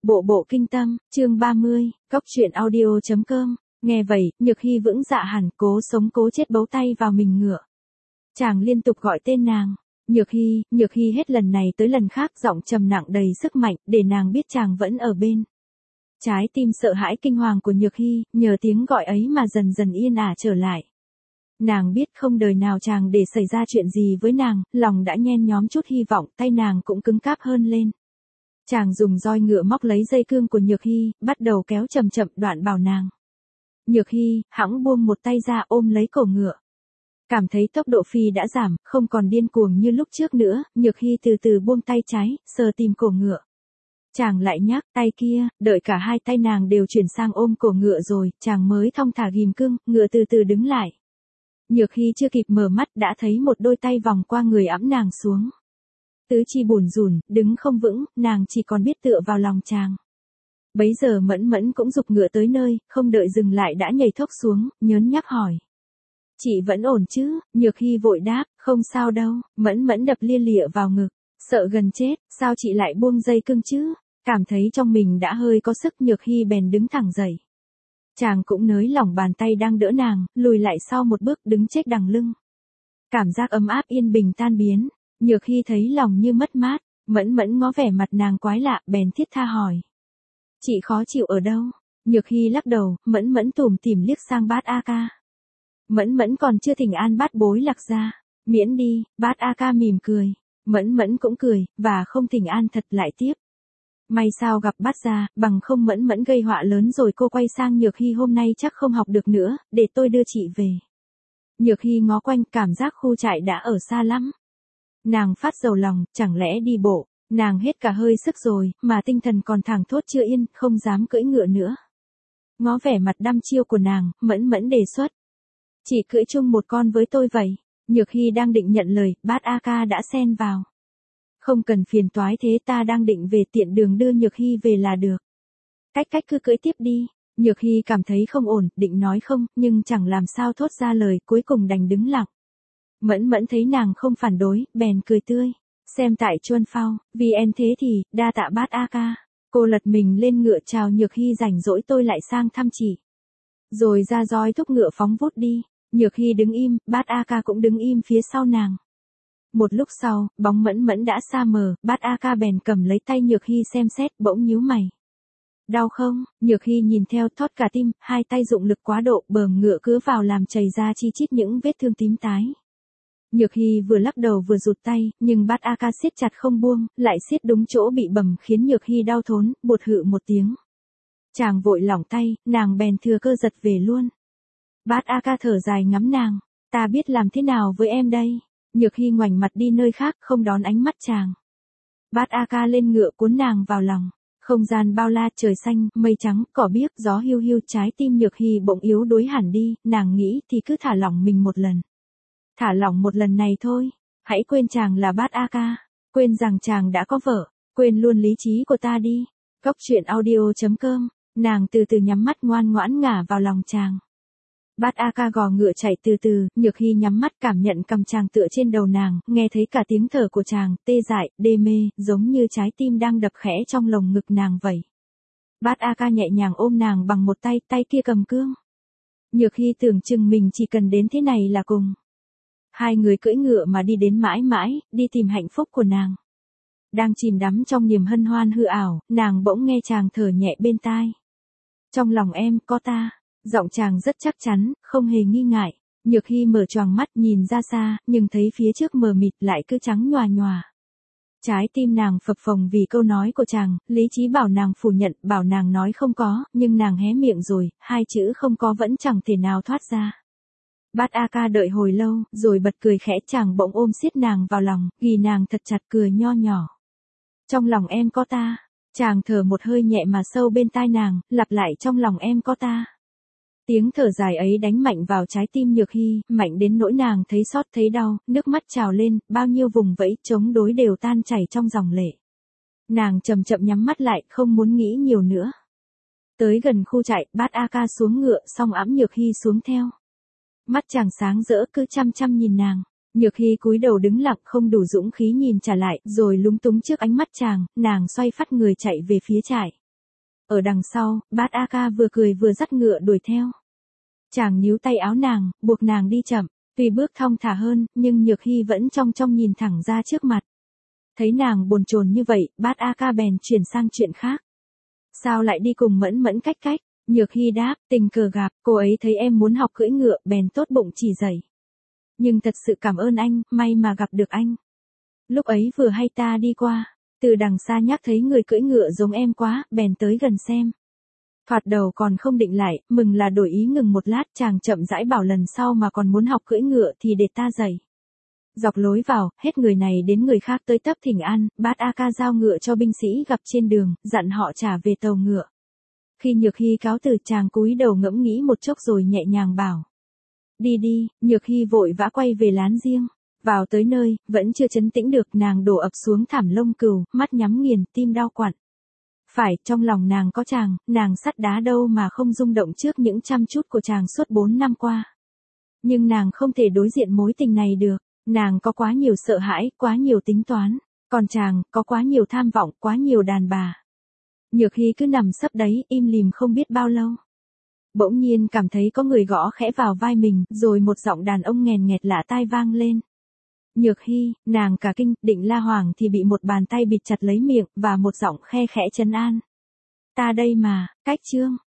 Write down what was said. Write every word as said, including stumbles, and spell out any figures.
Bộ bộ kinh tâm, chương ba mươi, cốc truyện audio chấm com, nghe vậy, Nhược Hy vững dạ hẳn, cố sống cố chết bấu tay vào mình ngựa. Chàng liên tục gọi tên nàng, Nhược Hy, Nhược Hy hết lần này tới lần khác giọng trầm nặng đầy sức mạnh, để nàng biết chàng vẫn ở bên. Trái tim sợ hãi kinh hoàng của Nhược Hy, nhờ tiếng gọi ấy mà dần dần yên ả trở lại. Nàng biết không đời nào chàng để xảy ra chuyện gì với nàng, lòng đã nhen nhóm chút hy vọng, tay nàng cũng cứng cáp hơn lên. Chàng dùng roi ngựa móc lấy dây cương của Nhược Hy, bắt đầu kéo chậm chậm đoạn bảo nàng. Nhược Hy, hẵng buông một tay ra ôm lấy cổ ngựa. Cảm thấy tốc độ phi đã giảm, không còn điên cuồng như lúc trước nữa, Nhược Hy từ từ buông tay trái, sờ tìm cổ ngựa. Chàng lại nhắc tay kia, đợi cả hai tay nàng đều chuyển sang ôm cổ ngựa rồi, chàng mới thong thả ghim cương, ngựa từ từ đứng lại. Nhược Hy chưa kịp mở mắt đã thấy một đôi tay vòng qua người ẵm nàng xuống. Tứ chi bủn rủn, đứng không vững, nàng chỉ còn biết tựa vào lòng chàng. Bấy giờ Mẫn Mẫn cũng giục ngựa tới nơi, không đợi dừng lại đã nhảy thốc xuống, nhớn nhác hỏi. Chị vẫn ổn chứ? Nhược Hy vội đáp, không sao đâu. Mẫn Mẫn đập lia lịa vào ngực, sợ gần chết, sao chị lại buông dây cương chứ? Cảm thấy trong mình đã hơi có sức, Nhược Hy bèn đứng thẳng dậy. Chàng cũng nới lỏng bàn tay đang đỡ nàng, lùi lại sau một bước đứng chết đằng lưng. Cảm giác ấm áp yên bình tan biến. Nhược Hy thấy lòng như mất mát, Mẫn Mẫn ngó vẻ mặt nàng quái lạ, bèn thiết tha hỏi. Chị khó chịu ở đâu? Nhược Hy lắc đầu, Mẫn Mẫn tủm tỉm liếc sang Bát A Ca. Mẫn Mẫn còn chưa thỉnh an Bát Bối Lạc ra, miễn đi. Bát A Ca mỉm cười, Mẫn Mẫn cũng cười, và không thỉnh an thật lại tiếp. May sao gặp Bát gia, bằng không Mẫn Mẫn gây họa lớn rồi. Cô quay sang Nhược Hy, hôm nay chắc không học được nữa, để tôi đưa chị về. Nhược Hy ngó quanh, cảm giác khu trại đã ở xa lắm. Nàng phát dầu lòng, chẳng lẽ đi bộ, nàng hết cả hơi sức rồi, mà tinh thần còn thảng thốt chưa yên, không dám cưỡi ngựa nữa. Ngó vẻ mặt đăm chiêu của nàng, Mẫn Mẫn đề xuất. Chỉ cưỡi chung một con với tôi vậy. Nhược Hy đang định nhận lời, Bát A Ca đã xen vào. Không cần phiền toái thế, ta đang định về, tiện đường đưa Nhược Hy về là được. Cách cách cứ cưỡi tiếp đi. Nhược Hy cảm thấy không ổn, định nói không, nhưng chẳng làm sao thốt ra lời, cuối cùng đành đứng lặng. Mẫn Mẫn thấy nàng không phản đối, bèn cười tươi. Xem tại Chuân Phao, vì en thế thì, đa tạ Bát A Ca. Cô lật mình lên ngựa chào Nhược Hy, rảnh rỗi tôi lại sang thăm chị. Rồi ra roi thúc ngựa phóng vút đi. Nhược Hy đứng im, Bát A Ca cũng đứng im phía sau nàng. Một lúc sau, bóng Mẫn Mẫn đã xa mờ, Bát A Ca bèn cầm lấy tay Nhược Hy xem xét, bỗng nhíu mày. Đau không? Nhược Hy nhìn theo thót cả tim, hai tay dụng lực quá độ, bờm ngựa cứ vào làm chảy ra chi chít những vết thương tím tái. Nhược Hy vừa lắc đầu vừa rụt tay, nhưng Bát A Ca siết chặt không buông, lại siết đúng chỗ bị bầm khiến Nhược Hy đau thốn, bột hự một tiếng. Chàng vội lỏng tay, nàng bèn thừa cơ giật về luôn. Bát A Ca thở dài ngắm nàng, ta biết làm thế nào với em đây. Nhược Hy ngoảnh mặt đi nơi khác, không đón ánh mắt chàng. Bát A Ca lên ngựa cuốn nàng vào lòng. Không gian bao la, trời xanh, mây trắng, cỏ biếc, gió hiu hiu, trái tim Nhược Hy bỗng yếu đuối hẳn đi, nàng nghĩ thì cứ thả lỏng mình một lần. Thả lỏng một lần này thôi, hãy quên chàng là Bát A Ca, quên rằng chàng đã có vợ, quên luôn lý trí của ta đi. Cốc truyện audio chấm com, nàng từ từ nhắm mắt ngoan ngoãn ngả vào lòng chàng. Bát A Ca gò ngựa chạy từ từ, Nhược Hy nhắm mắt cảm nhận cầm chàng tựa trên đầu nàng, nghe thấy cả tiếng thở của chàng, tê dại, đê mê, giống như trái tim đang đập khẽ trong lồng ngực nàng vậy. Bát A Ca nhẹ nhàng ôm nàng bằng một tay, tay kia cầm cương. Nhược Hy tưởng chừng mình chỉ cần đến thế này là cùng. Hai người cưỡi ngựa mà đi đến mãi mãi, đi tìm hạnh phúc của nàng. Đang chìm đắm trong niềm hân hoan hư ảo, nàng bỗng nghe chàng thở nhẹ bên tai. Trong lòng em có ta. Giọng chàng rất chắc chắn, không hề nghi ngại. Nhược Hy mở choàng mắt nhìn ra xa, nhưng thấy phía trước mờ mịt lại cứ trắng nhòa nhòa. Trái tim nàng phập phồng vì câu nói của chàng, lý trí bảo nàng phủ nhận, bảo nàng nói không có, nhưng nàng hé miệng rồi, hai chữ không có vẫn chẳng thể nào thoát ra. Bát A Ca đợi hồi lâu, rồi bật cười khẽ, chàng bỗng ôm siết nàng vào lòng, ghì nàng thật chặt, cười nho nhỏ. Trong lòng em có ta. Chàng thở một hơi nhẹ mà sâu bên tai nàng, lặp lại trong lòng em có ta. Tiếng thở dài ấy đánh mạnh vào trái tim Nhược Hy, mạnh đến nỗi nàng thấy xót thấy đau, nước mắt trào lên, bao nhiêu vùng vẫy chống đối đều tan chảy trong dòng lệ. Nàng chậm chậm nhắm mắt lại, không muốn nghĩ nhiều nữa. Tới gần khu trại, Bát A Ca xuống ngựa, xong ẵm Nhược Hy xuống theo. Mắt chàng sáng rỡ, cứ chăm chăm nhìn nàng. Nhược Hy cúi đầu đứng lặng, không đủ dũng khí nhìn trả lại, rồi lúng túng trước ánh mắt chàng, nàng xoay phắt người chạy về phía trại. Ở đằng sau, Bát A Ca vừa cười vừa dắt ngựa đuổi theo. Chàng níu tay áo nàng, buộc nàng đi chậm, tuy bước thong thả hơn, nhưng Nhược Hy vẫn trong trong nhìn thẳng ra trước mặt. Thấy nàng bồn chồn như vậy, Bát A Ca bèn chuyển sang chuyện khác. Sao lại đi cùng Mẫn Mẫn cách cách? Nhược Hy đáp, tình cờ gặp, cô ấy thấy em muốn học cưỡi ngựa, bèn tốt bụng chỉ dạy. Nhưng thật sự cảm ơn anh, may mà gặp được anh. Lúc ấy vừa hay ta đi qua, từ đằng xa nhắc thấy người cưỡi ngựa giống em quá, bèn tới gần xem. Thoạt đầu còn không định lại, mừng là đổi ý ngừng một lát, chàng chậm rãi bảo lần sau mà còn muốn học cưỡi ngựa thì để ta dạy. Dọc lối vào, hết người này đến người khác tới tấp thỉnh an, Bát A Ca giao ngựa cho binh sĩ gặp trên đường, dặn họ trả về tàu ngựa. Khi Nhược Hy cáo từ, chàng cúi đầu ngẫm nghĩ một chốc rồi nhẹ nhàng bảo. Đi đi, Nhược Hy vội vã quay về lán riêng. Vào tới nơi, vẫn chưa trấn tĩnh được, nàng đổ ập xuống thảm lông cừu, mắt nhắm nghiền, tim đau quặn. Phải, trong lòng nàng có chàng, nàng sắt đá đâu mà không rung động trước những chăm chút của chàng suốt bốn năm qua. Nhưng nàng không thể đối diện mối tình này được, nàng có quá nhiều sợ hãi, quá nhiều tính toán, còn chàng, có quá nhiều tham vọng, quá nhiều đàn bà. Nhược Hy cứ nằm sấp đấy, im lìm không biết bao lâu. Bỗng nhiên cảm thấy có người gõ khẽ vào vai mình, rồi một giọng đàn ông nghèn nghẹt lạ tai vang lên. Nhược Hy, nàng cả kinh, định la hoảng thì bị một bàn tay bịt chặt lấy miệng, và một giọng khe khẽ trấn an. Ta đây mà, cách chương.